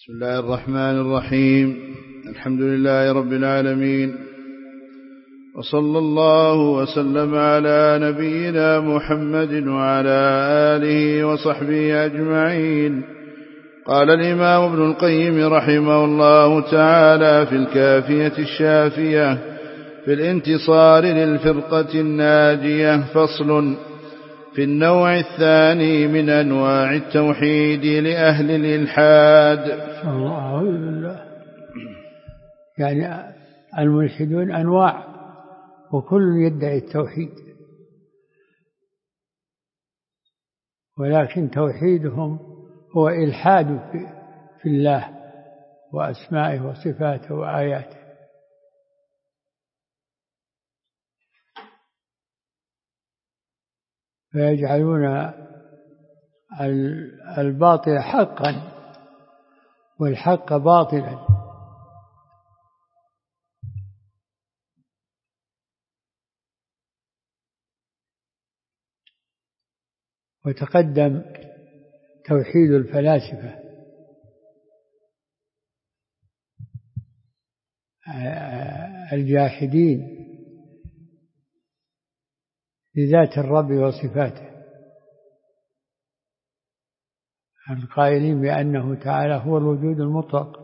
بسم الله الرحمن الرحيم. الحمد لله رب العالمين، وصلى الله وسلم على نبينا محمد وعلى آله وصحبه أجمعين. قال الإمام ابن القيم رحمه الله تعالى في الكافية الشافية في الانتصار للفرقة الناجية: فصل في النوع الثاني من أنواع التوحيد لأهل الإلحاد. الله بالله. يعني الملحدون أنواع، وكل يدعي التوحيد، ولكن توحيدهم هو إلحاد في الله وأسمائه وصفاته وآياته. فيجعلون الباطل حقا والحق باطلا. وتقدم توحيد الفلاسفة الجاحدين لذات الرب وصفاته، القائلين بأنه تعالى هو الوجود المطلق،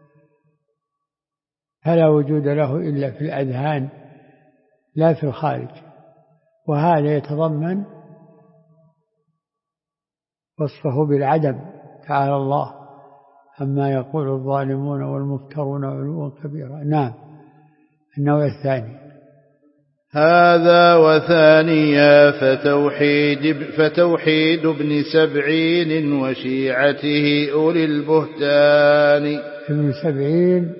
فلا وجود له إلا في الأذهان لا في الخارج. وهذا يتضمن وصفه بالعدم تعالى الله عما يقول الظالمون والمفترون علوا كبيرا. نعم. النوع الثاني: هذا وثانيا فتوحيد ابن سبعين وشيعته أولي البهتان. ابن سبعين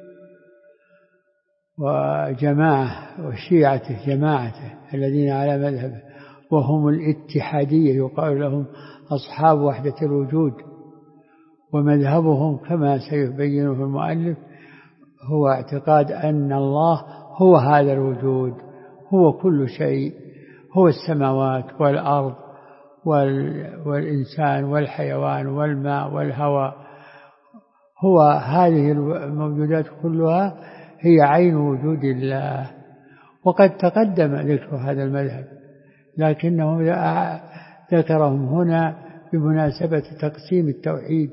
وجماعة وشيعته جماعته الذين على مذهبه، وهم الاتحادية، يقال لهم أصحاب وحدة الوجود. ومذهبهم كما سيبينه المؤلف هو اعتقاد أن الله هو هذا الوجود، هو كل شيء، هو السماوات والأرض والإنسان والحيوان والماء والهواء، هو هذه الموجودات كلها هي عين وجود الله. وقد تقدم ذكر هذا المذهب، لكنه ذكرهم هنا بمناسبة تقسيم التوحيد.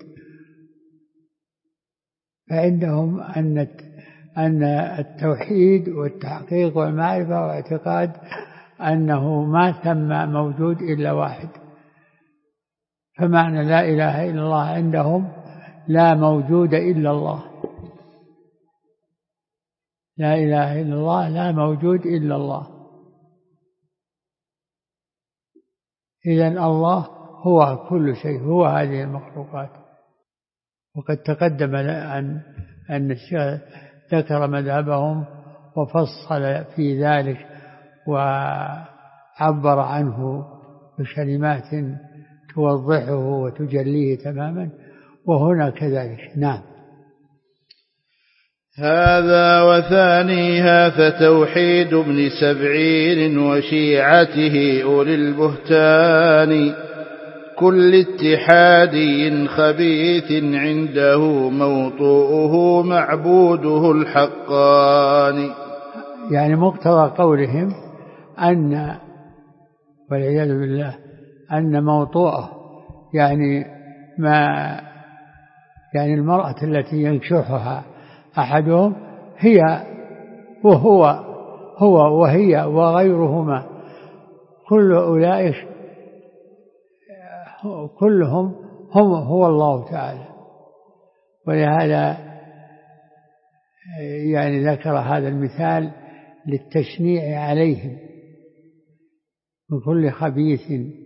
فعندهم أن التوحيد والتحقيق والمعرفة واعتقاد أنه ما ثم موجود إلا واحد. فمعنى لا إله إلا الله عندهم لا موجود إلا الله، لا إله إلا الله لا موجود إلا الله. إذن الله هو كل شيء، هو هذه المخلوقات. وقد تقدم أن الشيخ ذكر مذهبهم وفصل في ذلك وعبر عنه بكلمات توضحه وتجليه تماما، وهنا كذلك. نعم. هذا وثانيها فتوحيد ابن سبعين وشيعته أولي البهتان: كل اتحادي خبيث عنده موطؤه معبوده الحقان. يعني مقتضى قولهم أن، والعياذ بالله، أن موطؤه يعني المرأة التي ينكحها أحدهم هي هو وهي وغيرهما، كل أولئك كلهم هو الله تعالى. ولهذا يعني ذكر هذا المثال للتشنيع عليهم من كل خبيث.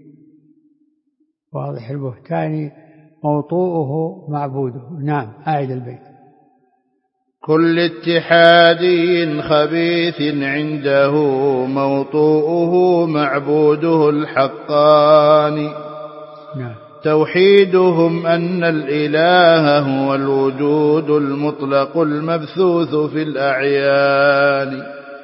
واضح. البهتان موطوءه معبوده. نعم. أعد البيت: كل اتحادي خبيث عنده موطوءه معبوده الحقان. نعم. توحيدهم أن الإله هو الوجود المطلق المبثوث في الأعيان.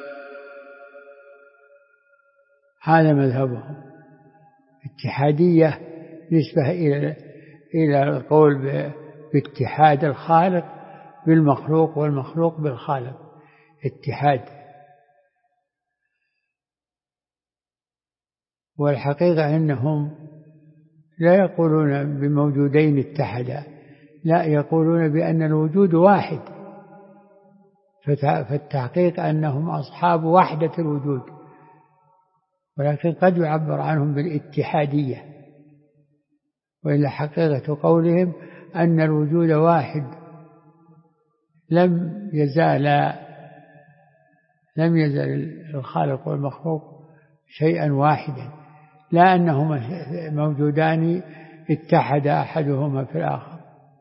هذا مذهبهم. اتحادية نسبة إلى القول باتحاد الخالق بالمخلوق والمخلوق بالخالق، اتحاد. والحقيقة أنهم لا يقولون بموجودين اتحدا، لا، يقولون بأن الوجود واحد، فالتحقيق أنهم أصحاب وحدة الوجود، ولكن قد يعبر عنهم بالاتحادية، وإلا حقيقة قولهم أن الوجود واحد، لم يزال الخالق والمخلوق شيئا واحدا، لا أنهما موجودان اتحد أحدهما في الآخر.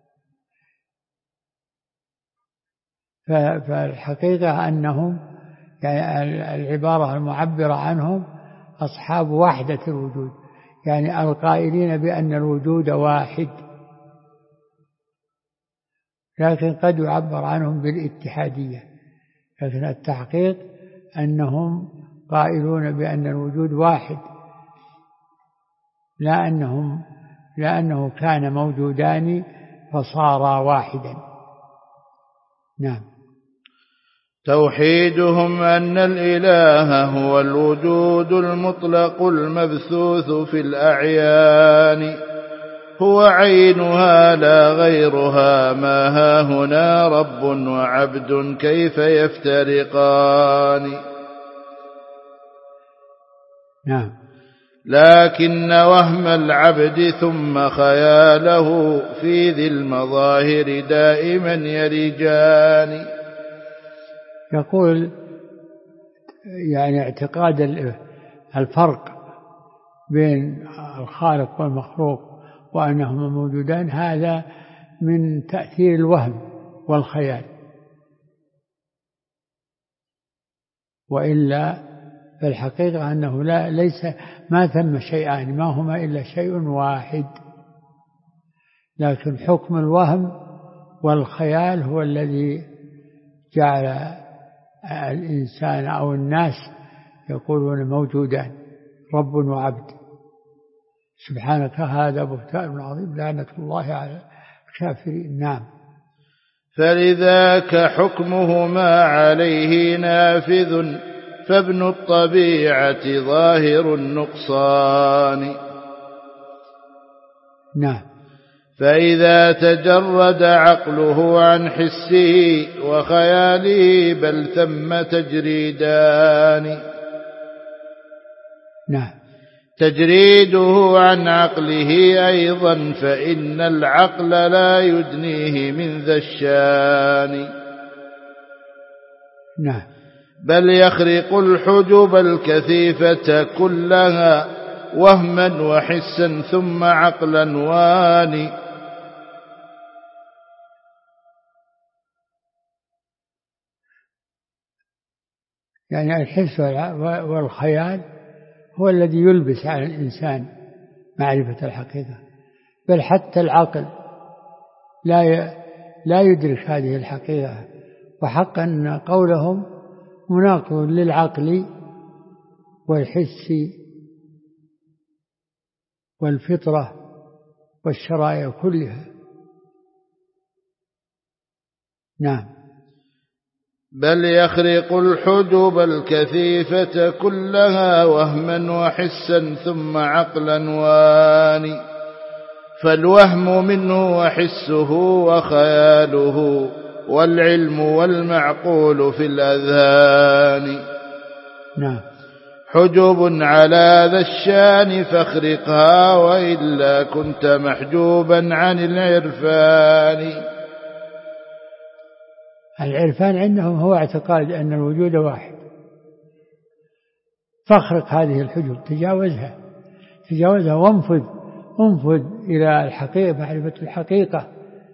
فالحقيقة أنهم يعني العبارة المعبرة عنهم أصحاب وحدة الوجود، يعني القائلين بأن الوجود واحد، لكن قد يعبر عنهم بالاتحادية، لكن التحقيق أنهم قائلون بأن الوجود واحد، لا أنه كان موجودان فصارا واحدا. نعم. توحيدهم أن الإله هو الوجود المطلق المبثوث في الأعيان، هو عينها لا غيرها، ما هاهنا رب وعبد كيف يفترقان. نعم. لكن وهم العبد ثم خياله في ذي المظاهر دائما يرجان. يقول يعني اعتقاد الفرق بين الخالق والمخلوق وأنهما موجودان، هذا من تأثير الوهم والخيال، وإلا فالحقيقة أنه ما ثم شيئان، ما هما إلا شيء واحد، لكن حكم الوهم والخيال هو الذي جعل الإنسان أو الناس يقولون موجودان رب وعبد. سبحانك هذا بهتان عظيم، لعنة الله على الكافرين. نعم. فلذاك حكمهما عليه نافذ، فابن الطبيعة ظاهر النقصان. نعم. فإذا تجرد عقله عن حسه وخياله بل ثم تجريدان. نعم. تجريده عن عقله أيضا، فإن العقل لا يدنيه من ذا الشان. نعم. بل يخرق الحجب الكثيفة كلها وهما وحسا ثم عقلا واني. يعني الحس والخيال هو الذي يلبس على الإنسان معرفة الحقيقة، بل حتى العقل لا يدرك هذه الحقيقة، وحقا أن قولهم مناقض للعقل والحس والفطرة والشرائع كلها. نعم. بل يخرق الحجب الكثيفة كلها وهما وحسا ثم عقلا واني. فالوهم منه وحسه وخياله، والعلم والمعقول في الأذهان. نعم. حجب على ذا الشان فاخرقها، وإلا كنت محجوبا عن العرفان. العرفان عندهم هو اعتقاد أن الوجود واحد، فاخرق هذه الحجب، تجاوزها وانفذ إلى الحقيقة، معرفة الحقيقة،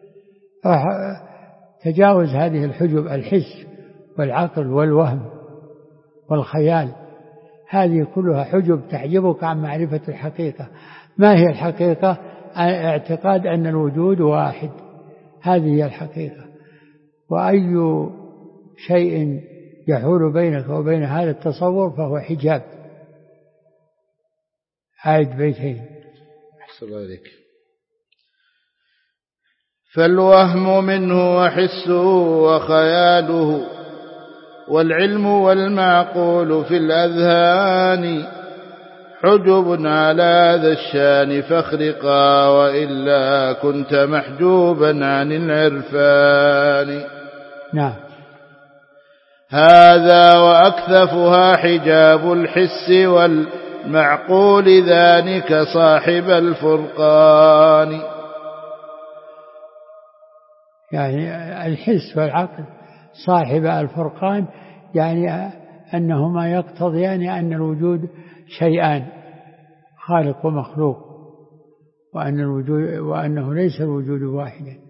تجاوز هذه الحجب، الحس والعقل والوهم والخيال، هذه كلها حجب تحجبك عن معرفة الحقيقة. ما هي الحقيقة؟ اعتقاد أن الوجود واحد، هذه هي الحقيقة. وأي شيء يحول بينك وبين هذا التصور فهو حجاب. عيد بيتين. أحسن الله عليك. فالوهم منه وحسه وخياله، والعلم والمعقول في الأذهان، حجب على ذا الشان فاخرقا، وإلا كنت محجوبا عن العرفان. نعم. هذا وأكثفها حجاب الحس والمعقول، ذلك صاحب الفرقان. يعني الحس والعقل صاحب الفرقان، يعني أنهما يقتضيان أن الوجود شيئان، خالق ومخلوق، وأنه ليس الوجود واحدا.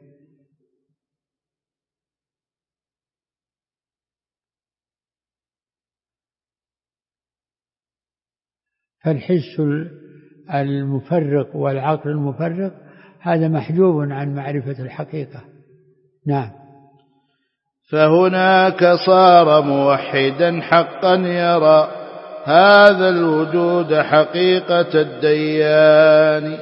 فالحس المفرق والعقل المفرق هذا محجوب عن معرفة الحقيقة. نعم. فهناك صار موحدا حقا يرى هذا الوجود حقيقة الديان.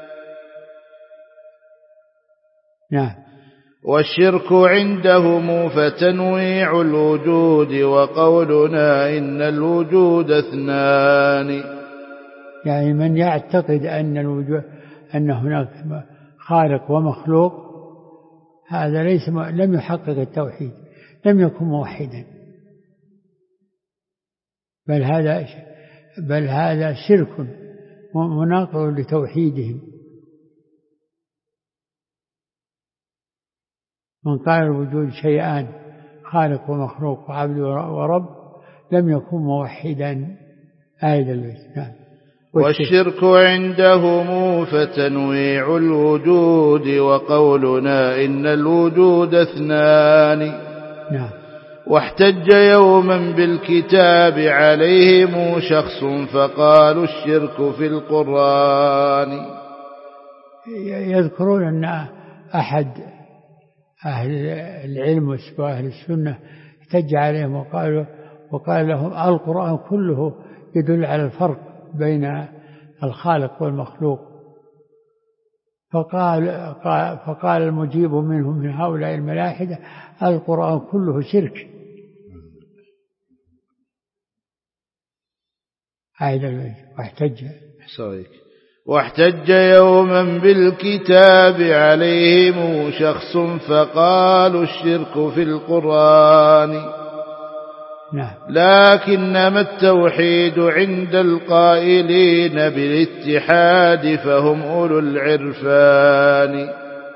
نعم. والشرك عندهم فتنويع الوجود، وقولنا إن الوجود اثنان. يعني من يعتقد أن هناك خالق ومخلوق، هذا لم يحقق التوحيد، لم يكن موحدا، بل هذا شرك مناقض لتوحيدهم. من قال الوجود شيئان، خالق ومخلوق وعبد ورب، لم يكن موحدا. آية البيت. نعم. والشرك عندهم فتنويع الوجود، وقولنا إن الوجود اثنان. نعم. واحتج يوما بالكتاب عليهم شخص، فقالوا الشرك في القرآن. يذكرون أن أحد أهل العلم وأهل السنة احتج عليهم وقال لهم القرآن كله يدل على الفرق بين الخالق والمخلوق. فقال المجيب منهم من هؤلاء الملاحدة القرآن كله شرك. واحتج يوما بالكتاب عليهم شخص، فقالوا الشرك في القرآن. نعم. لكنما التوحيد عند القائلين بالاتحاد، فهم أولو العرفان.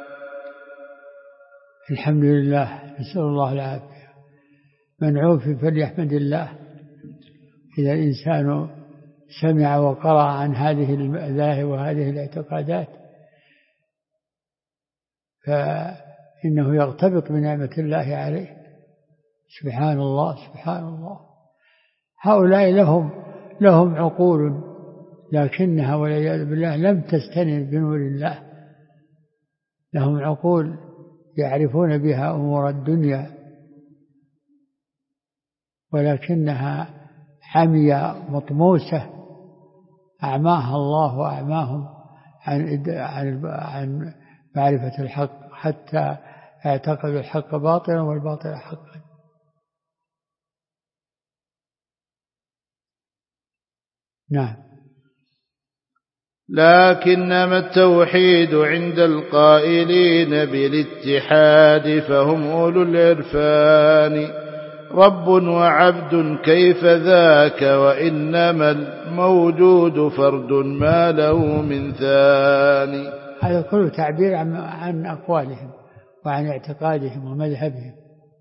الحمد لله، نسأل الله العافية. من عوفي فليحمد الله. إذا الإنسان سمع وقرأ عن هذه المذاهب وهذه الاعتقادات، فإنه يغتبط بنعمة الله عليه. سبحان الله، سبحان الله. هؤلاء لهم عقول، لكنها والعياذ بالله لم تستنر بنور الله. لهم عقول يعرفون بها أمور الدنيا، ولكنها عمية مطموسة، أعماها الله وأعماهم عن معرفة الحق، حتى اعتقدوا الحق باطلا والباطل حقا. نعم. لكنما التوحيد عند القائلين بالاتحاد، فهم أولو العرفان. رب وعبد كيف ذاك، وإنما الموجود فرد ما له من ثاني. هذا كله تعبير عن أقوالهم وعن اعتقادهم ومذهبهم.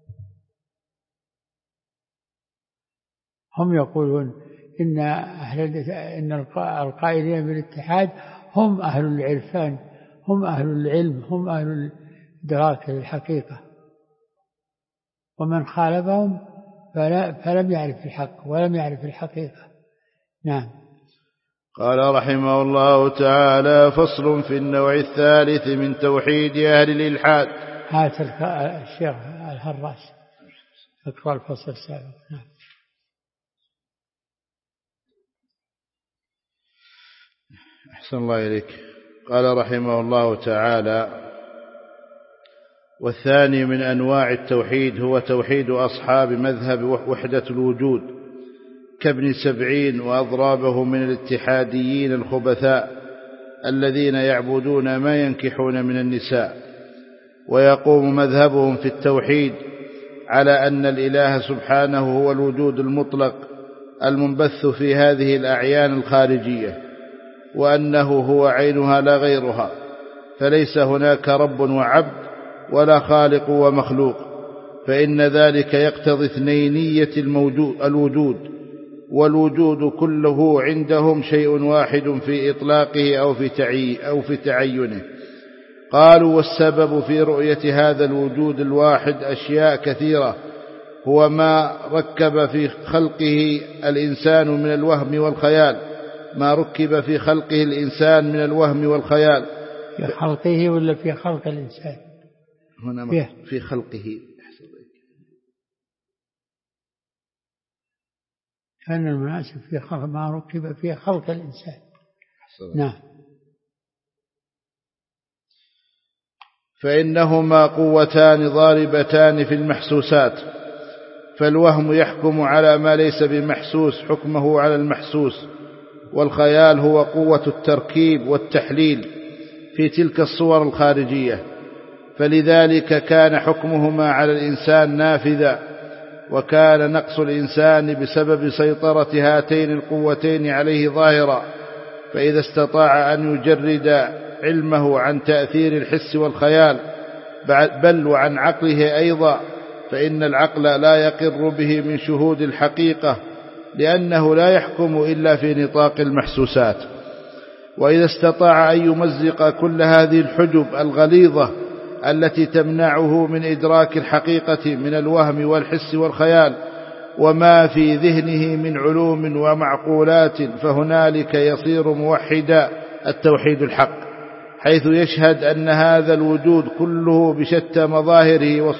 هم يقولون إن القائلين بالاتحاد هم أهل العرفان، هم أهل العلم، هم أهل الإدراك للحقيقة، ومن خالفهم فلم يعرف الحق ولم يعرف الحقيقة. نعم. قال رحمه الله تعالى: فصل في النوع الثالث من توحيد أهل الإلحاد. هات الشيخ الهراس اقرأ الفصل السابق. نعم. أحسن الله إليك. قال رحمه الله تعالى: والثاني من أنواع التوحيد هو توحيد أصحاب مذهب وحدة الوجود كابن سبعين وأضرابه من الاتحاديين الخبثاء الذين يعبدون ما ينكحون من النساء، ويقوم مذهبهم في التوحيد على أن الإله سبحانه هو الوجود المطلق المنبث في هذه الأعيان الخارجية، وأنه هو عينها لا غيرها، فليس هناك رب وعبد ولا خالق ومخلوق، فإن ذلك يقتضي اثنينية الوجود، والوجود كله عندهم شيء واحد في إطلاقه أو في تعينه. قالوا والسبب في رؤية هذا الوجود الواحد أشياء كثيرة، هو ما ركب في خلقه الإنسان من الوهم والخيال، ما ركب في خلقه الإنسان من الوهم والخيال. في خلقه ولا في خلق الإنسان؟ هنا في خلقه. كان المناسب في خلق ما ركب في خلق الإنسان. نعم. فإنهما قوتان ضاربتان في المحسوسات، فالوهم يحكم على ما ليس بمحسوس حكمه على المحسوس، والخيال هو قوة التركيب والتحليل في تلك الصور الخارجية، فلذلك كان حكمهما على الإنسان نافذا، وكان نقص الإنسان بسبب سيطرة هاتين القوتين عليه ظاهرا، فإذا استطاع أن يجرد علمه عن تأثير الحس والخيال بل وعن عقله أيضا، فإن العقل لا يقر به من شهود الحقيقة، لأنه لا يحكم إلا في نطاق المحسوسات. وإذا استطاع أن يمزق كل هذه الحجب الغليظة التي تمنعه من إدراك الحقيقة من الوهم والحس والخيال وما في ذهنه من علوم ومعقولات، فهنالك يصير موحدا التوحيد الحق، حيث يشهد أن هذا الوجود كله بشتى مظاهره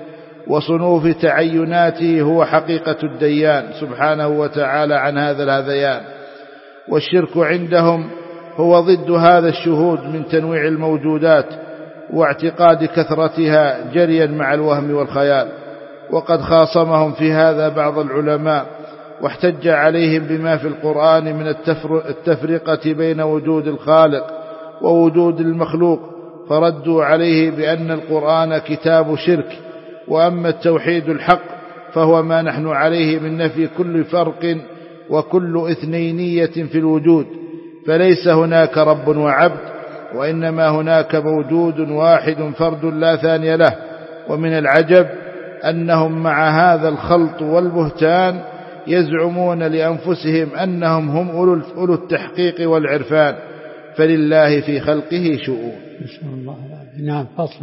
وصنوف تعيناته هو حقيقة الديان سبحانه وتعالى عن هذا الهذيان. والشرك عندهم هو ضد هذا الشهود من تنويع الموجودات واعتقاد كثرتها جريا مع الوهم والخيال. وقد خاصمهم في هذا بعض العلماء، واحتج عليهم بما في القرآن من التفرقة بين وجود الخالق ووجود المخلوق، فردوا عليه بأن القرآن كتاب شرك، وأما التوحيد الحق فهو ما نحن عليه من نفي كل فرق وكل اثنينية في الوجود، فليس هناك رب وعبد، وإنما هناك موجود واحد فرد لا ثاني له. ومن العجب أنهم مع هذا الخلط والبهتان يزعمون لأنفسهم أنهم هم أولو التحقيق والعرفان، فلله في خلقه شؤون. نسأل الله العافية. نعم. فصل.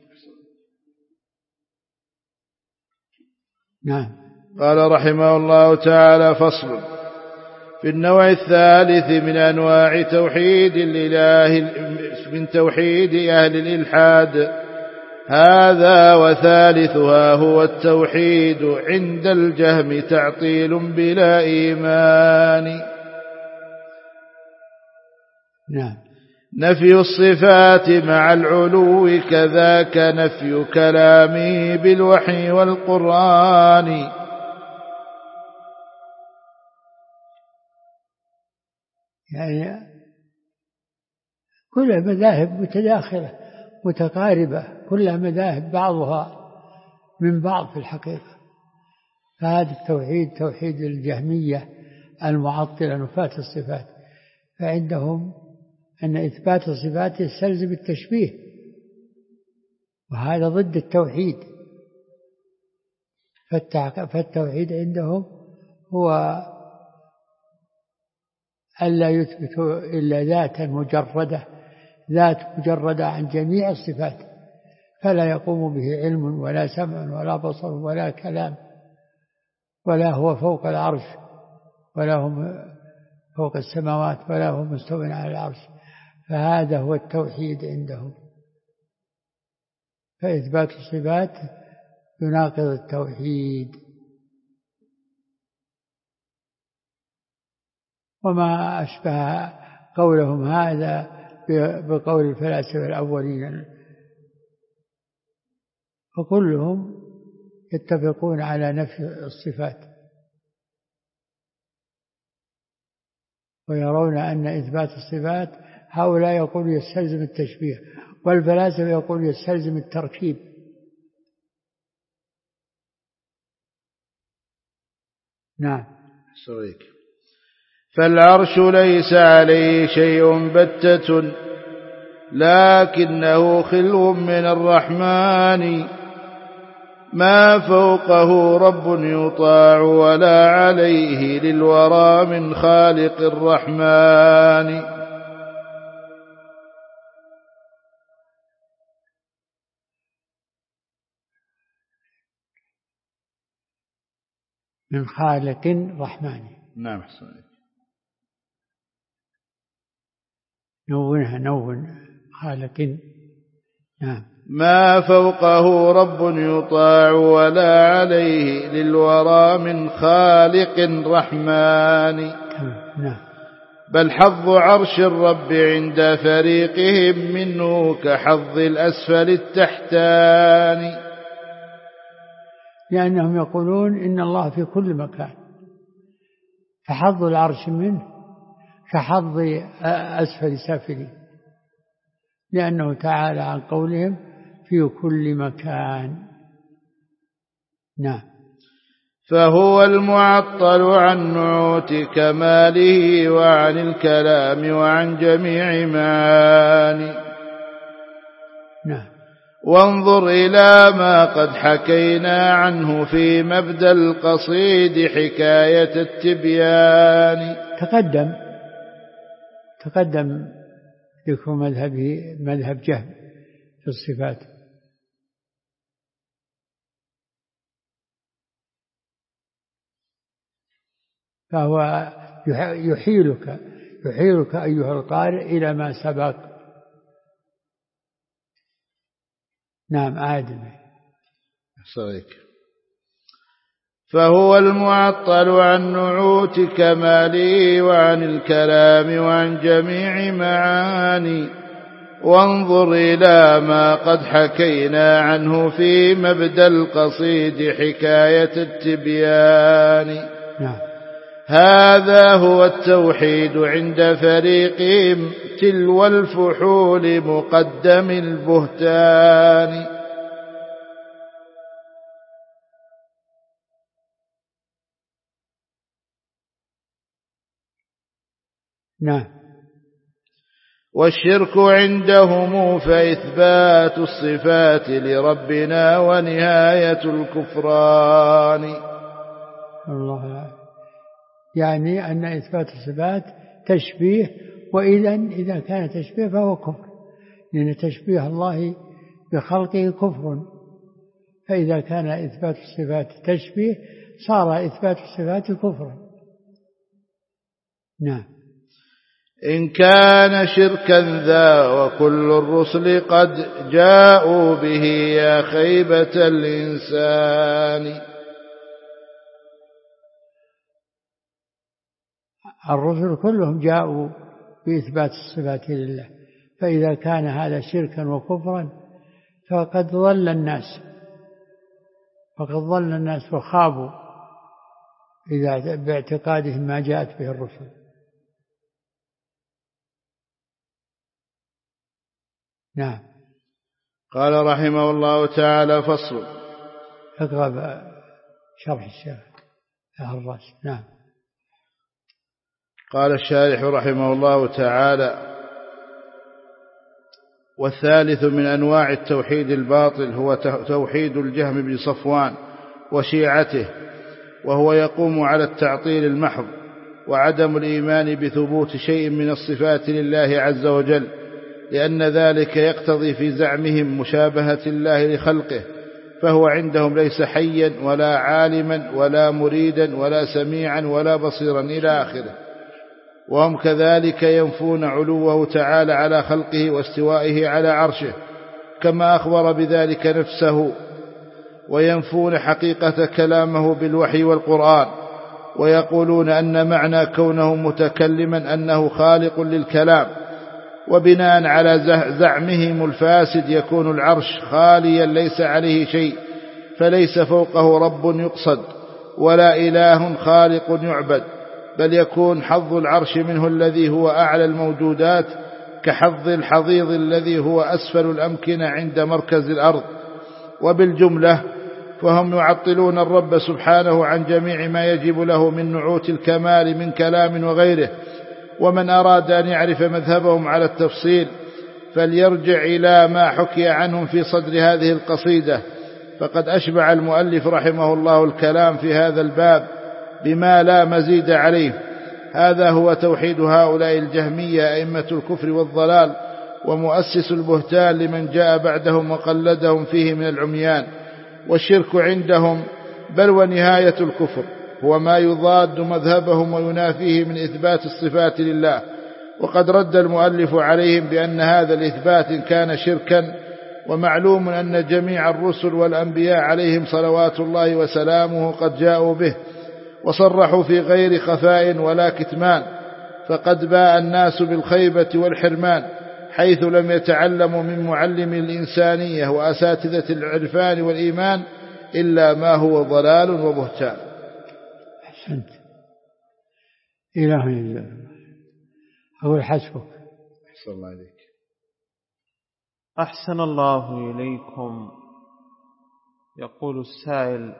نعم. قال رحمه الله تعالى: فصل في النوع الثالث من أنواع توحيد الإله من توحيد أهل الإلحاد. هذا وثالثها هو التوحيد عند الجهم تعطيل بلا إيمان. نعم. نفي الصفات مع العلو كذاك نفي كلامه بالوحي والقرآن. يعني كل المذاهب متداخلة متقاربة، كل مذاهب بعضها من بعض في الحقيقة. فهذا التوحيد توحيد الجهمية المعطلة نفاة الصفات، فعندهم أن إثبات الصفات يستلزم التشبيه، وهذا ضد التوحيد. فالتوحيد عندهم هو ألا يثبتوا إلا ذاتا مجردة، ذات مجردة عن جميع الصفات، فلا يقوم به علم ولا سمع ولا بصر ولا كلام، ولا هو فوق العرش ولا هم فوق السماوات ولا هو مستوٍ على العرش. فهذا هو التوحيد عندهم. فإثبات الصفات يناقض التوحيد. وما أشبه قولهم هذا بقول الفلاسفة الأولين فكلهم يتفقون على نفي الصفات، ويرون أن إثبات الصفات هؤلاء يقول يستلزم التشبيه، والفلاسفة يقول يستلزم التركيب. نعم. فالعرش ليس عليه شيء بتة، لكنه خلو من الرحمن، ما فوقه رب يطاع ولا عليه للورى من خالق الرحمن. من خالق رحمن. نعم. نون خالق. نعم. ما فوقه رب يطاع ولا عليه للورى من خالق رحمن. نعم. بل حظ عرش الرب عند فريقهم منه كحظ الأسفل التحتان، لأنهم يقولون إن الله في كل مكان، فحظ العرش منه كحظ أسفل سافلين، لأنه تعالى عن قولهم في كل مكان. نعم. فهو المعطل عن نعوت كماله وعن الكلام وعن جميع معاني. نعم. وانظر إلى ما قد حكينا عنه في مبدأ القصيد حكاية التبيان. تقدم ذكر مذهب جهم في الصفات. فهو يحيلك أيها القارئ إلى ما سبق. نعم. عادل. فهو المعطل عن نعوت كماله وعن الكلام وعن جميع معاني. وانظر إلى ما قد حكينا عنه في مبدأ القصيد حكاية التبيان. نعم. هذا هو التوحيد عند فريقهم تلو الفحول مقدم البهتان. نعم. والشرك عندهم فإثبات الصفات لربنا ونهاية الكفران. الله، يعني أن إثبات الصفات تشبيه، إذا كان تشبيه فهو كفر، لأن تشبيه الله بخلقه كفر. فإذا كان إثبات الصفات تشبيه صار إثبات الصفات كفرا. نعم. إن كان شركا ذا وكل الرسل قد جاءوا به يا خيبة الإنسان. الرسل كلهم جاءوا بإثبات الصفات لله، فإذا كان هذا شركا وكفرا فقد ضل الناس وخابوا إذا باعتقادهم ما جاءت به الرسل. نعم. قال رحمه الله تعالى: فصل. اقرأ شرح الشيخ الراس. نعم. قال الشارح رحمه الله تعالى: والثالث من أنواع التوحيد الباطل هو توحيد الجهم بن صفوان وشيعته، وهو يقوم على التعطيل المحض وعدم الإيمان بثبوت شيء من الصفات لله عز وجل، لأن ذلك يقتضي في زعمهم مشابهة الله لخلقه، فهو عندهم ليس حيا ولا عالما ولا مريدا ولا سميعا ولا بصيرا إلى آخره. وهم كذلك ينفون علوه تعالى على خلقه واستوائه على عرشه كما أخبر بذلك نفسه، وينفون حقيقة كلامه بالوحي والقرآن، ويقولون أن معنى كونه متكلما أنه خالق للكلام، وبناء على زعمهم الفاسد يكون العرش خاليا ليس عليه شيء، فليس فوقه رب يقصد ولا إله خالق يعبد، بل يكون حظ العرش منه الذي هو أعلى الموجودات كحظ الحضيض الذي هو أسفل الأمكنة عند مركز الأرض. وبالجملة فهم يعطلون الرب سبحانه عن جميع ما يجب له من نعوت الكمال من كلام وغيره. ومن أراد أن يعرف مذهبهم على التفصيل فليرجع إلى ما حكي عنهم في صدر هذه القصيدة، فقد أشبع المؤلف رحمه الله الكلام في هذا الباب بما لا مزيد عليه. هذا هو توحيد هؤلاء الجهمية أئمة الكفر والضلال ومؤسس البهتان لمن جاء بعدهم وقلدهم فيه من العميان. والشرك عندهم بل ونهاية الكفر هو ما يضاد مذهبهم وينافيه من إثبات الصفات لله. وقد رد المؤلف عليهم بأن هذا الإثبات كان شركا، ومعلوم أن جميع الرسل والأنبياء عليهم صلوات الله وسلامه قد جاءوا به وصرحوا في غير خفاء ولا كتمان، فقد باء الناس بالخيبة والحرمان حيث لم يتعلموا من معلم الإنسانية وأساتذة العرفان والإيمان إلا ما هو ضلال وبهتان. أحسنت. إله إلا أقول حسبك. أحسن الله إليك. أحسن الله إليكم. يقول السائل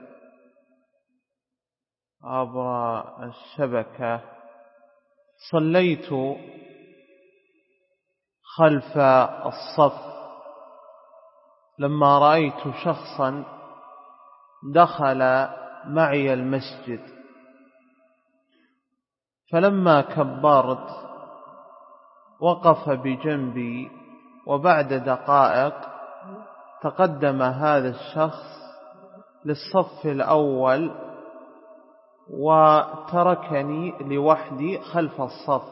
عبر الشبكة: صليت خلف الصف لما رأيت شخصا دخل معي المسجد، فلما كبرت وقف بجنبي، وبعد دقائق تقدم هذا الشخص للصف الأول وتركني لوحدي خلف الصف.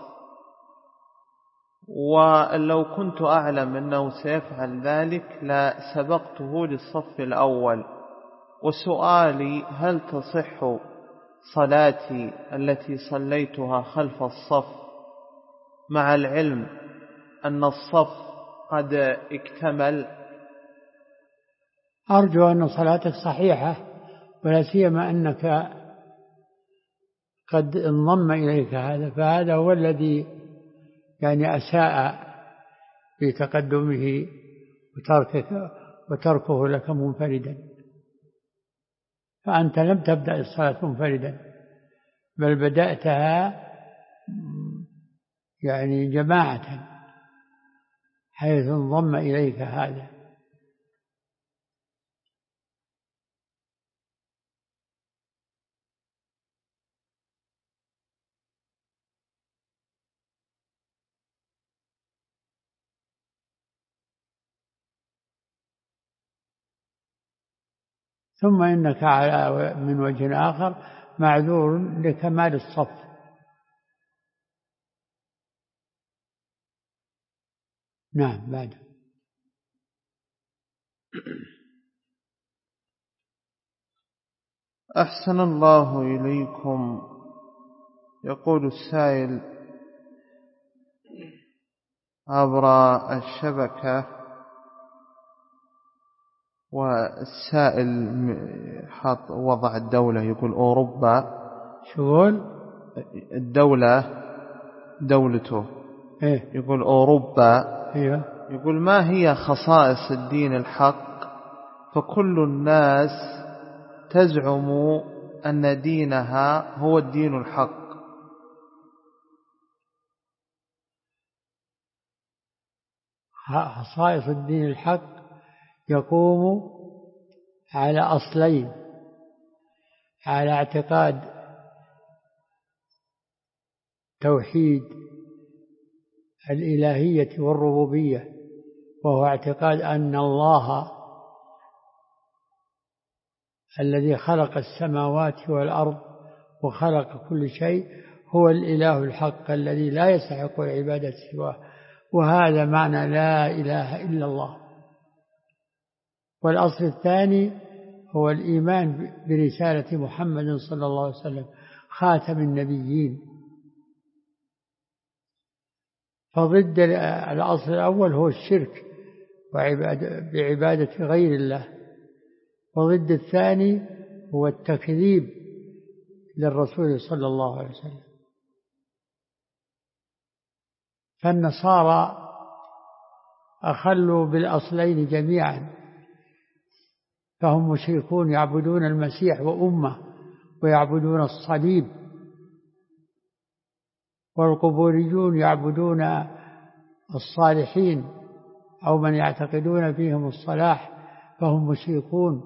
ولو كنت أعلم أنه سيفعل ذلك لا سبقته للصف الأول. وسؤالي: هل تصح صلاتي التي صليتها خلف الصف مع العلم أن الصف قد اكتمل؟ أرجو أن صلاتك صحيحة، ولا سيما أنك قد انضم إليك هذا، فهذا هو الذي يعني أساء في تقدمه وتركه لك منفردا. فأنت لم تبدأ الصلاة منفردا، بل بدأتها يعني جماعة حيث انضم إليك هذا. ثم إنك من وجه آخر معذور لكمال الصف. نعم. بعد. أحسن الله إليكم. يقول السائل عبر الشبكة، والسائل حط وضع الدولة، يقول أوروبا. شغل الدولة دولته إيه؟ يقول أوروبا. إيه؟ يقول: ما هي خصائص الدين الحق؟ فكل الناس تزعم أن دينها هو الدين الحق. خصائص الدين الحق يقوم على أصلين: على اعتقاد توحيد الإلهية والربوبية، وهو اعتقاد أن الله الذي خلق السماوات والأرض وخلق كل شيء هو الإله الحق الذي لا يستحق العبادة سواه، وهذا معنى لا إله إلا الله. والأصل الثاني هو الإيمان برسالة محمد صلى الله عليه وسلم خاتم النبيين. فضد الأصل الأول هو الشرك بعبادة غير الله، وضد الثاني هو التكذيب للرسول صلى الله عليه وسلم. فالنصارى أخلوا بالأصلين جميعا، فهم مشركون يعبدون المسيح وأمه ويعبدون الصليب، والقبوريون يعبدون الصالحين أو من يعتقدون فيهم الصلاح، فهم مشركون.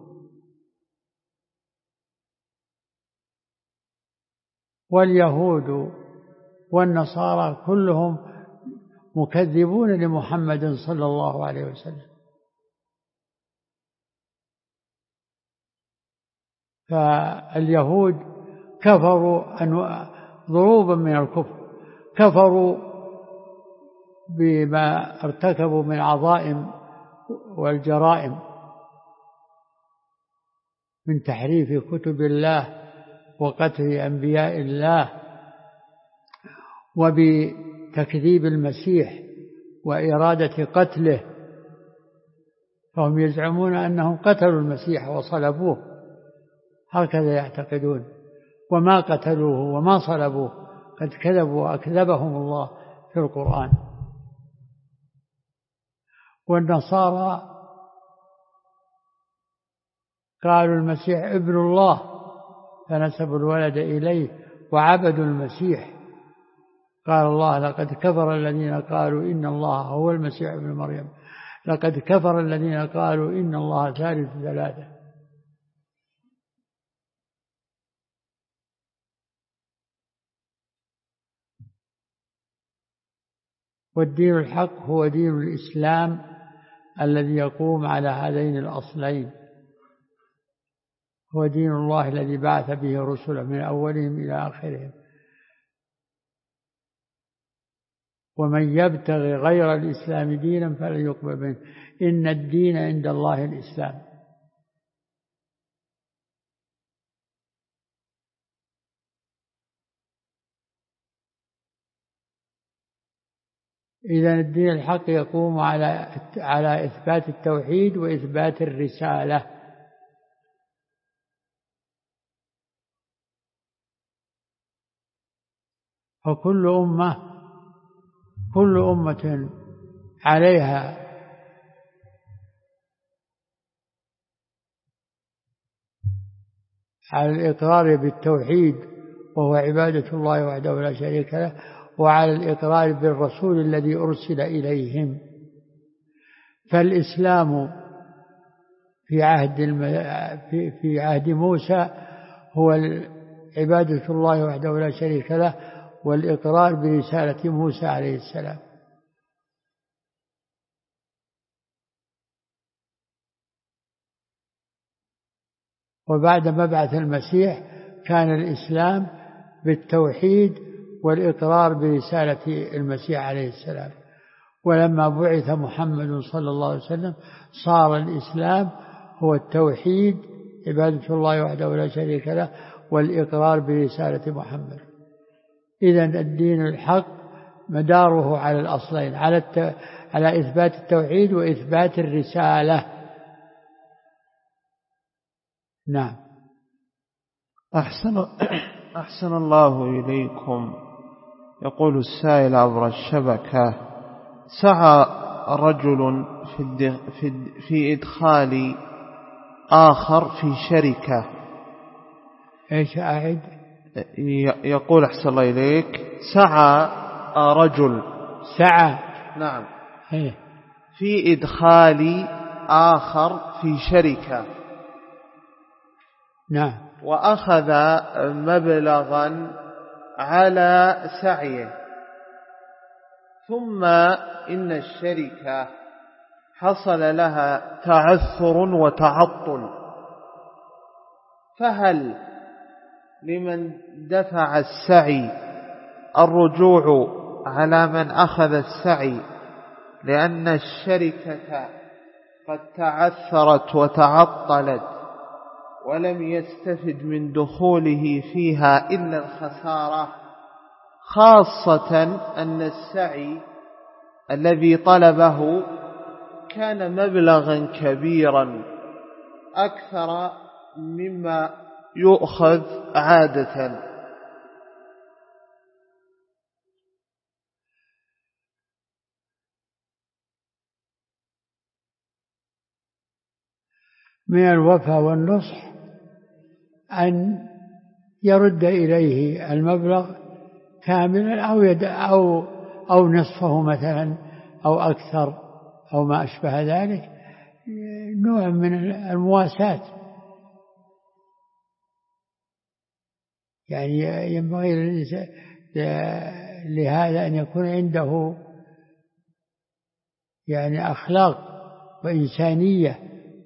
واليهود والنصارى كلهم مكذبون لمحمد صلى الله عليه وسلم. فاليهود كفروا ضروبا من الكفر، كفروا بما ارتكبوا من عظائم والجرائم من تحريف كتب الله وقتل أنبياء الله وبتكذيب المسيح وإرادة قتله، فهم يزعمون أنهم قتلوا المسيح وصلبوه، هكذا يعتقدون، وما قتلوه وما صلبوه، قد كذبوا وأكذبهم الله في القرآن. والنصارى قالوا المسيح ابن الله فنسبوا الولد إليه وعبدوا المسيح. قال الله لقد كفر الذين قالوا إن الله هو المسيح ابن مريم، لقد كفر الذين قالوا إن الله ثالث ثلاثة. والدين الحق هو دين الإسلام الذي يقوم على هذين الأصلين، هو دين الله الذي بعث به رسله من أولهم إلى آخرهم. ومن يبتغي غير الإسلام دينا فلن يقبل منه إن الدين عند الله الإسلام. إذن الدين الحق يقوم على إثبات التوحيد وإثبات الرسالة. فكل أمة عليها على الإقرار بالتوحيد وهو عبادة الله وحده لا شريك له، وعلى الإقرار بالرسول الذي أرسل إليهم. فالإسلام في عهد موسى هو عبادة الله وحده لا شريك له والإقرار برسالة موسى عليه السلام. وبعد مبعث المسيح كان الإسلام بالتوحيد والإقرار برسالة المسيح عليه السلام. ولما بعث محمد صلى الله عليه وسلم صار الإسلام هو التوحيد عبادة الله وحده لا شريك له والإقرار برسالة محمد. إذن الدين الحق مداره على الأصلين، على إثبات التوحيد وإثبات الرسالة. نعم. أحسن الله إليكم. يقول السائل عبر الشبكة: سعى رجل في إدخال آخر في شركة. إيش أعد؟ يقول أحسن الله إليك: سعى رجل نعم في إدخال آخر في شركة، نعم، وأخذ مبلغا على سعيه، ثم إن الشركة حصل لها تعثر وتعطل، فهل لمن دفع السعي الرجوع على من أخذ السعي لأن الشركة قد تعثرت وتعطلت ولم يستفد من دخوله فيها إلا الخسارة، خاصة أن السعي الذي طلبه كان مبلغا كبيرا أكثر مما يؤخذ عادة. من الوفاء والنصح أن يرد إليه المبلغ كاملا أو نصفه مثلا أو أكثر أو ما أشبه ذلك، نوع من المواساة. يعني ينبغي لهذا أن يكون عنده يعني أخلاق وإنسانية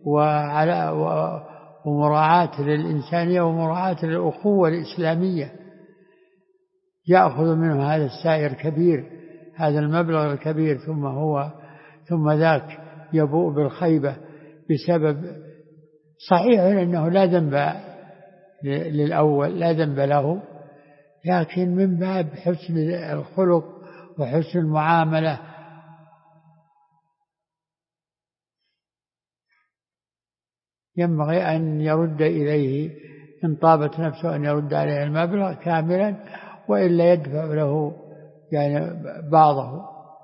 ومراعاة للإنسانية ومراعاة للأخوة الإسلامية. يأخذ منه هذا السائر الكبير، هذا المبلغ الكبير، ثم ذاك يبوء بالخيبة بسبب، صحيح أنه لا ذنب للأول، لا ذنب له، لكن من باب حسن الخلق وحسن المعاملة ينبغي أن يرد إليه إن طابت نفسه أن يرد عليه المبلغ كاملا، وإلا يدفع له يعني بعضه،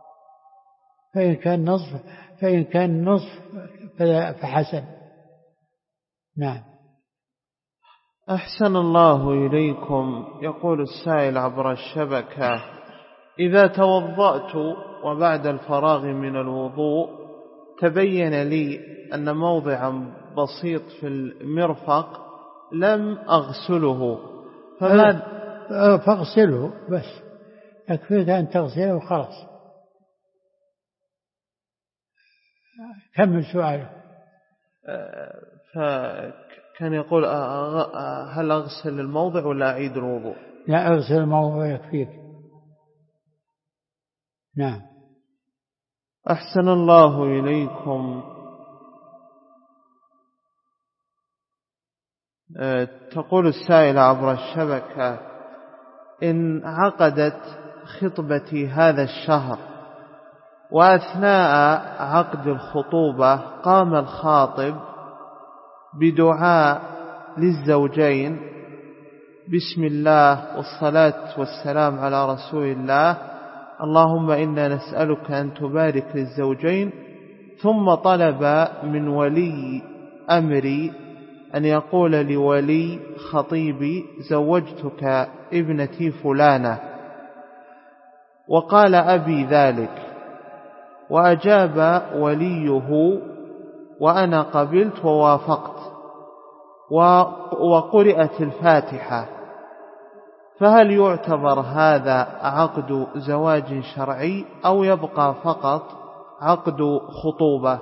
فإن كان نصف فحسن. نعم. أحسن الله إليكم. يقول السائل عبر الشبكة: إذا توضأت وبعد الفراغ من الوضوء تبين لي أن موضعا بسيط في المرفق لم أغسله، فاغسله، بس يكفيك أن تغسله وخلاص. كمل سؤاله. فكان يقول: هل أغسل الموضع ولا أعيد الوضوء؟ لا، أغسل الموضع يكفيك. نعم. أحسن الله إليكم. تقول السائلة عبر الشبكة: إن عقدت خطبتي هذا الشهر وأثناء عقد الخطوبة قام الخاطب بدعاء للزوجين بسم الله والصلاة والسلام على رسول الله، اللهم إنا نسألك أن تبارك للزوجين، ثم طلب من ولي أمري أن يقول لولي خطيبي زوجتك ابنتي فلانة، وقال أبي ذلك، وأجاب وليه وأنا قبلت ووافقت، وقرأت الفاتحة، فهل يعتبر هذا عقد زواج شرعي أو يبقى فقط عقد خطوبة؟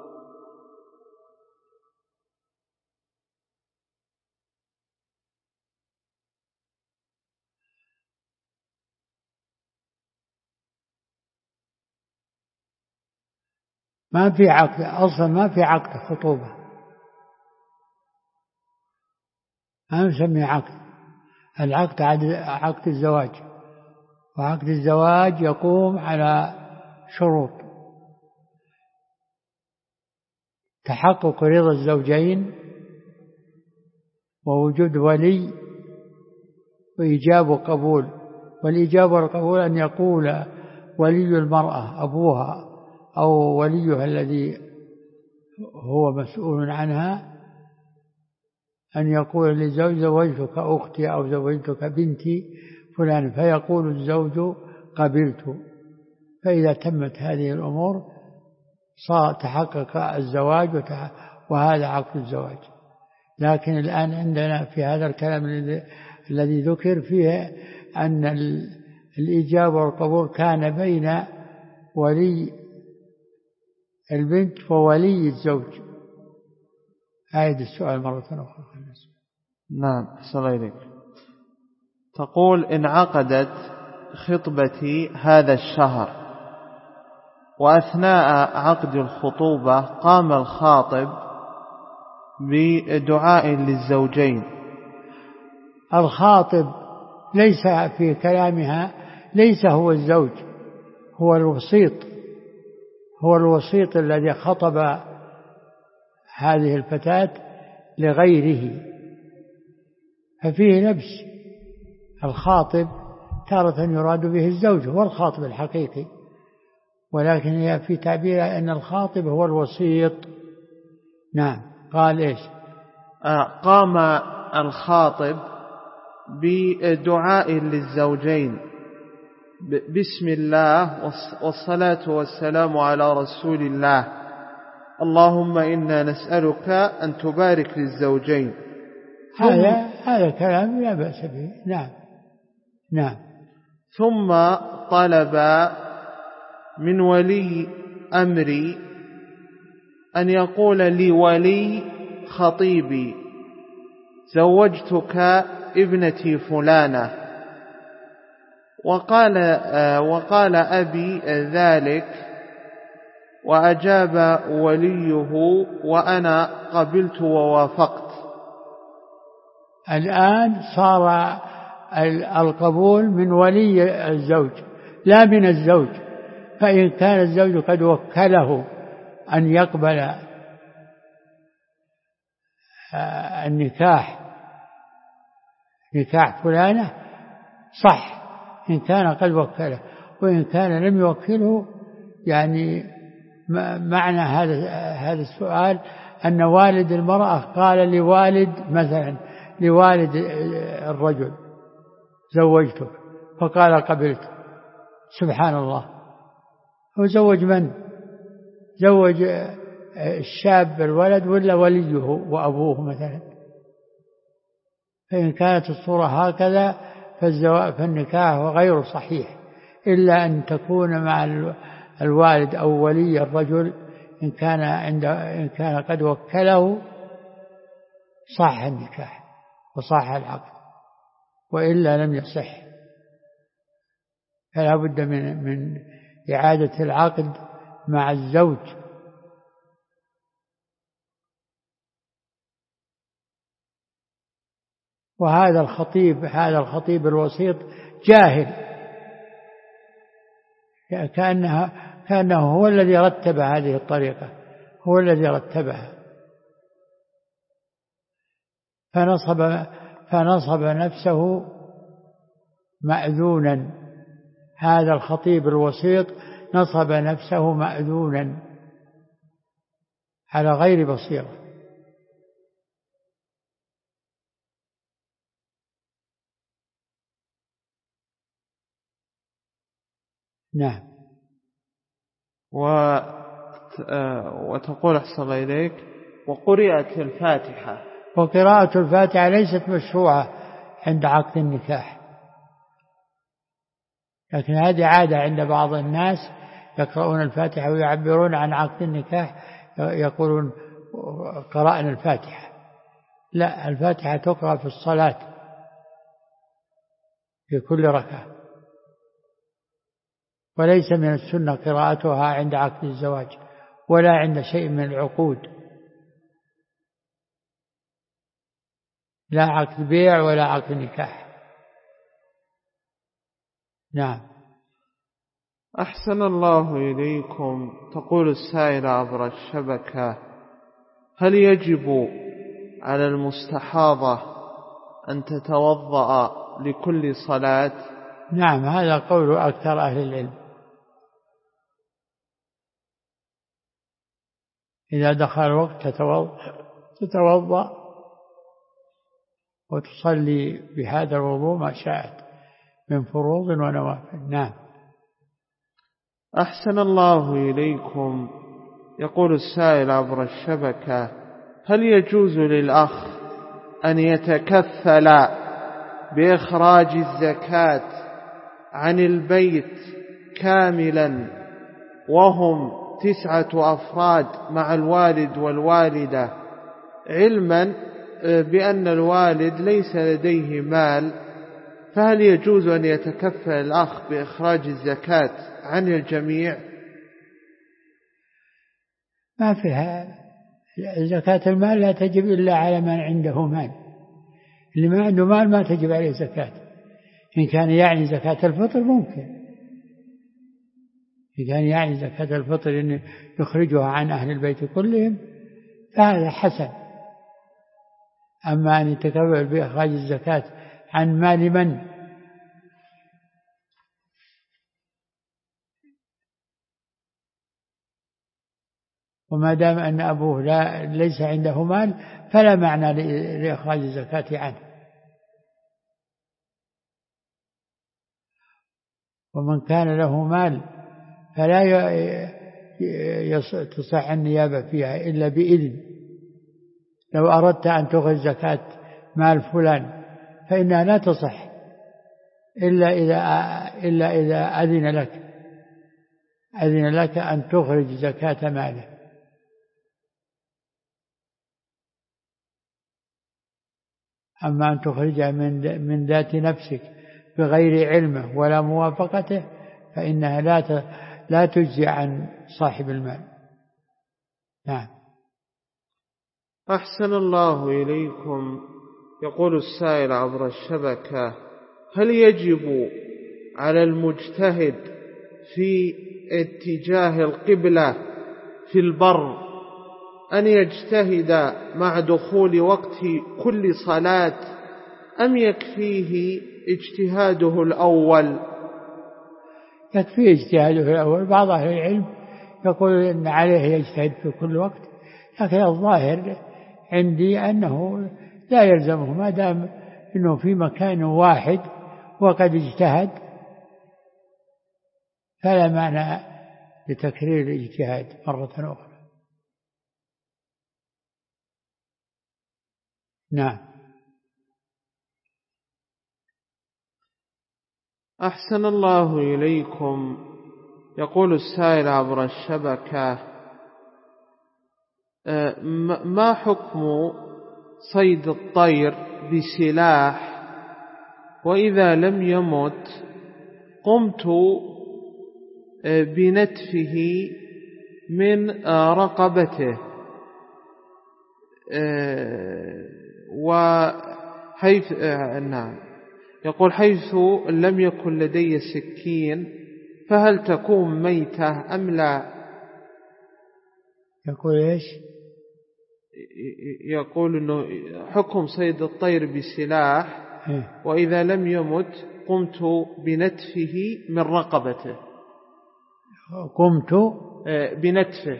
ما في عقد أصلا، ما في عقد خطوبة، ما نسميه عقد. العقد عقد الزواج، وعقد الزواج يقوم على شروط: تحقق رضا الزوجين، ووجود ولي، وإيجاب وقبول. والإيجاب والقبول أن يقول ولي المرأة أبوها أو وليها الذي هو مسؤول عنها، أن يقول للزوج زوجتك أختي أو زوجتك بنتي فلان، فيقول الزوج قبلت. فإذا تمت هذه الأمور تحقق الزواج، وهذا عقد الزواج. لكن الآن عندنا في هذا الكلام الذي ذكر فيه أن الإجابة والقبول كان بين ولي البنت وولي الزوج. أعيد السؤال مرة أخرى. نعم، أحسن إليك. تقول: إن عقدت خطبتي هذا الشهر وأثناء عقد الخطوبة قام الخاطب بدعاء للزوجين. الخاطب ليس في كلامها، ليس هو الزوج، هو الوسيط هو الوسيط الذي خطب هذه الفتاة لغيره، ففيه لبس. الخاطب تارة يراد به الزوج، هو الخاطب الحقيقي، ولكن هي في تعبير أن الخاطب هو الوسيط. نعم. قال إيش؟ قام الخاطب بدعاء للزوجين بسم الله والصلاة والسلام على رسول الله، اللهم إنا نسألك أن تبارك للزوجين. هذا كلام لا بأس به. نعم. نعم. ثم طلب من ولي أمري أن يقول لولي خطيبي زوجتك ابنتي فلانة، وقال أبي ذلك، وأجاب وليه وأنا قبلت ووافقت. الآن صار القبول من ولي الزوج لا من الزوج، فإن كان الزوج قد وكله أن يقبل النكاح، نكاح فلانة، صح إن كان قد وكله، وإن كان لم يوكله يعني معنى هذا السؤال أن والد المرأة قال لوالد مثلا لوالد الرجل زوجتك، فقال قبلت. سبحان الله. هو زوج من؟ زوج الشاب الولد ولا وليه وأبوه مثلا؟ فإن كانت الصورة هكذا فالنكاح غير صحيح، إلا أن تكون مع الوالد أو ولي الرجل إن كان قد وكله صح النكاح وصح العقد، وإلا لم يصح. فلا بد من إعادة العقد مع الزوج. وهذا الخطيب الوسيط جاهل، كأنه هو الذي رتب هذه الطريقة، هو الذي رتبها، فنصب نفسه مأذونا. هذا الخطيب الوسيط نصب نفسه مأذونا على غير بصيرة. نعم. وتقول أحسن إليك وقرأت الفاتحة. وقراءة الفاتحة ليست مشروعة عند عقد النكاح، لكن هذه عادة عند بعض الناس يقرؤون الفاتحة ويعبرون عن عقد النكاح، يقولون قرأنا الفاتحة. لا، الفاتحة تقرأ في الصلاة في كل ركعة، وليس من السنة قراءتها عند عقد الزواج ولا عند شيء من العقود، لا عقد بيع ولا عقد نكاح. نعم. أحسن الله إليكم. تقول السائلة عبر الشبكة: هل يجب على المستحاضة أن تتوضأ لكل صلاة؟ نعم، هذا قول أكثر أهل العلم. إذا دخل الوقت تتوضأ وتصلي بهذا الوضوء ما شاءت من فروض ونوافل. نعم. أحسن الله إليكم. يقول السائل عبر الشبكة: هل يجوز للأخ أن يتكفل بإخراج الزكاة عن البيت كاملا وهم 9 أفراد مع الوالد والوالدة، علما بأن الوالد ليس لديه مال، فهل يجوز أن يتكفل الأخ بإخراج الزكاة عن الجميع؟ ما فيها. زكاة المال لا تجب إلا على من عنده مال، اللي ما عنده مال ما تجب عليه زكاة. إن كان يعني زكاة الفطر ممكن، إذا كان يعني زكاة الفطر أن يخرجها عن أهل البيت كلهم فهذا حسن. أما أن يتكفل بإخراج الزكاة عن مال من، وما دام أن أبوه ليس عنده مال فلا معنى لإخراج الزكاة عنه. ومن كان له مال فلا تصح النيابة فيها إلا بإذن. لو أردت أن تخرج زكاة مال فلان فإنها لا تصح إلا إذا أذن لك أن تخرج زكاة ماله. أما أن تخرجها من ذات نفسك بغير علمه ولا موافقته فإنها لا تجزي عن صاحب المال. نعم. أحسن الله إليكم. يقول السائل عبر الشبكة: هل يجب على المجتهد في اتجاه القبلة في البر أن يجتهد مع دخول وقت كل صلاة أم يكفيه اجتهاده الأول؟ يكفيه اجتهاده الأول. بعض أهل العلم يقول إن عليه يجتهد في كل وقت، لكن الظاهر عندي أنه لا يلزمه ما دام أنه في مكان واحد وقد اجتهد فلا معنى لتكرير الاجتهاد مرة أخرى. نعم. أحسن الله إليكم. يقول السائل عبر الشبكة: ما حكم صيد الطير بسلاح وإذا لم يمت قمت بنتفه من رقبته وحيث نعم يقول حيث لم يكن لدي سكين فهل تكون ميتة أم لا؟ يقول إيش؟ يقول إنه حكم صيد الطير بسلاح وإذا لم يمت قمت بنتفه من رقبته. قمت بنتفه.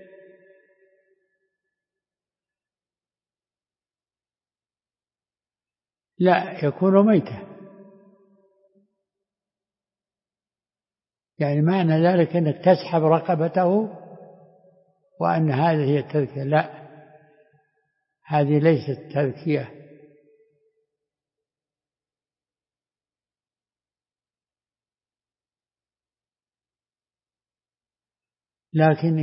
لا، يكون ميتة. يعني معنى ذلك أنك تسحب رقبته وأن هذه هي التذكية. لا، هذه ليست تذكية. لكن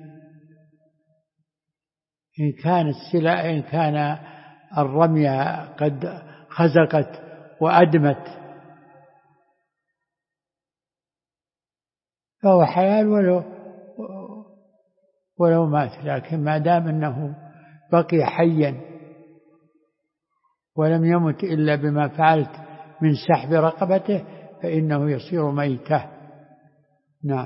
إن كان الرمية قد خزقت وأدمت فهو حلال ولو مات. لكن ما دام أنه بقي حيا ولم يمت إلا بما فعلت من سحب رقبته فإنه يصير ميتة. نعم.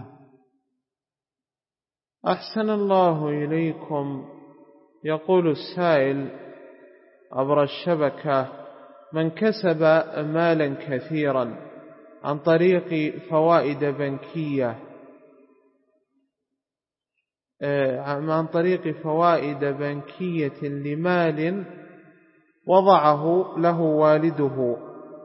أحسن الله إليكم. يقول السائل عبر الشبكة: من كسب مالا كثيرا عن طريق فوائد بنكية لمال وضعه له والده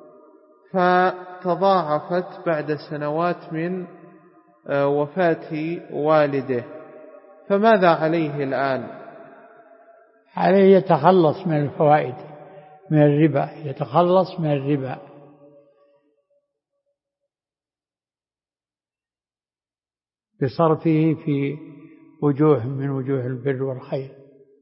فتضاعفت بعد سنوات من وفاة والده، فماذا عليه الآن؟ عليه يتخلص من الفوائد، من الربا، يتخلص من الربا بصرفه في وجوه من وجوه البر والخير.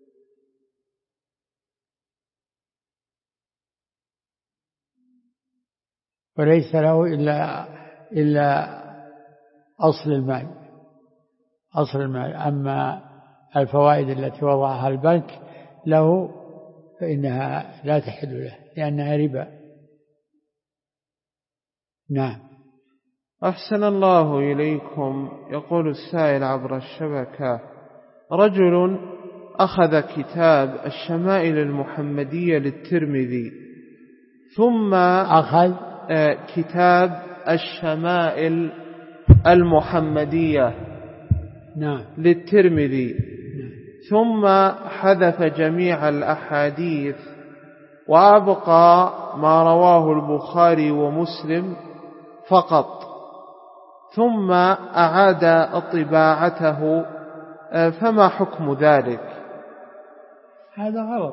وليس له إلا أصل المال. أما الفوائد التي وضعها البنك له فإنها لا تحل له لأنها ربا. نعم. أحسن الله إليكم. يقول السائل عبر الشبكة: رجل أخذ كتاب الشمائل المحمدية للترمذي، ثم أخذ كتاب الشمائل المحمدية نعم للترمذي، ثم حذف جميع الأحاديث وأبقى ما رواه البخاري ومسلم فقط، ثم أعاد طباعته، فما حكم ذلك؟ هذا غلط.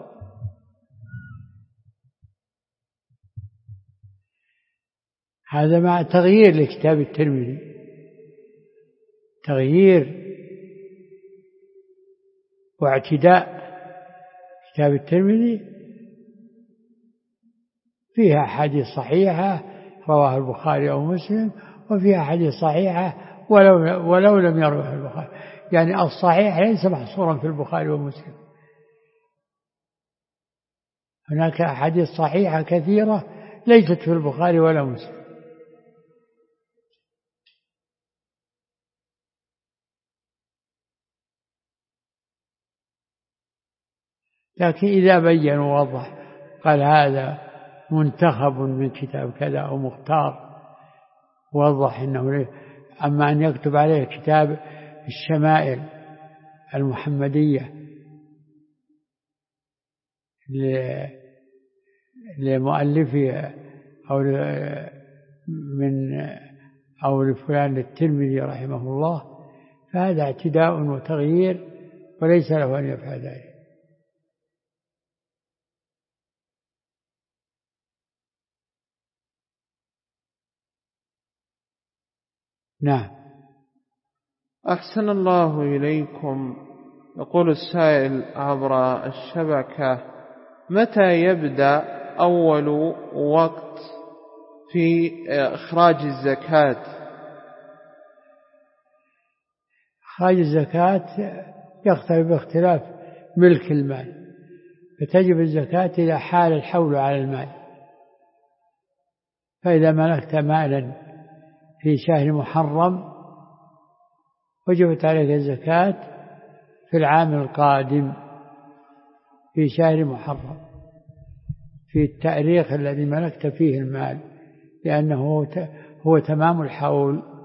هذا مع تغيير لكتاب الترمذي، تغيير واعتداء. كتاب الترمذي فيها حديث صحيحة رواه البخاري أو مسلم، وفيها حديث صحيحة ولو لم يروه البخاري، يعني الصحيح ليس محصورا في البخاري ومسلم، هناك أحاديث صحيحة كثيرة ليست في البخاري ولا مسلم. لكن إذا بين ووضح قال هذا منتخب من كتاب كذا أو مختار، ووضح إنه أما أن يكتب عليه كتاب الشمائل المحمدية لمؤلفها أو لفلان للترمذي رحمه الله، فهذا اعتداء وتغيير وليس له أن يفعل ذلك. نعم. أحسن الله إليكم. يقول السائل عبر الشبكة: متى يبدأ أول وقت في إخراج الزكاة؟ إخراج الزكاة يختلف باختلاف ملك المال، فتجب الزكاة إذا حال الحول على المال. فإذا ملكت مالا في شهر محرم وجبت عليك الزكاة في العام القادم في شهر محرم، في التاريخ الذي ملكت فيه المال، لأنه هو تمام الحول.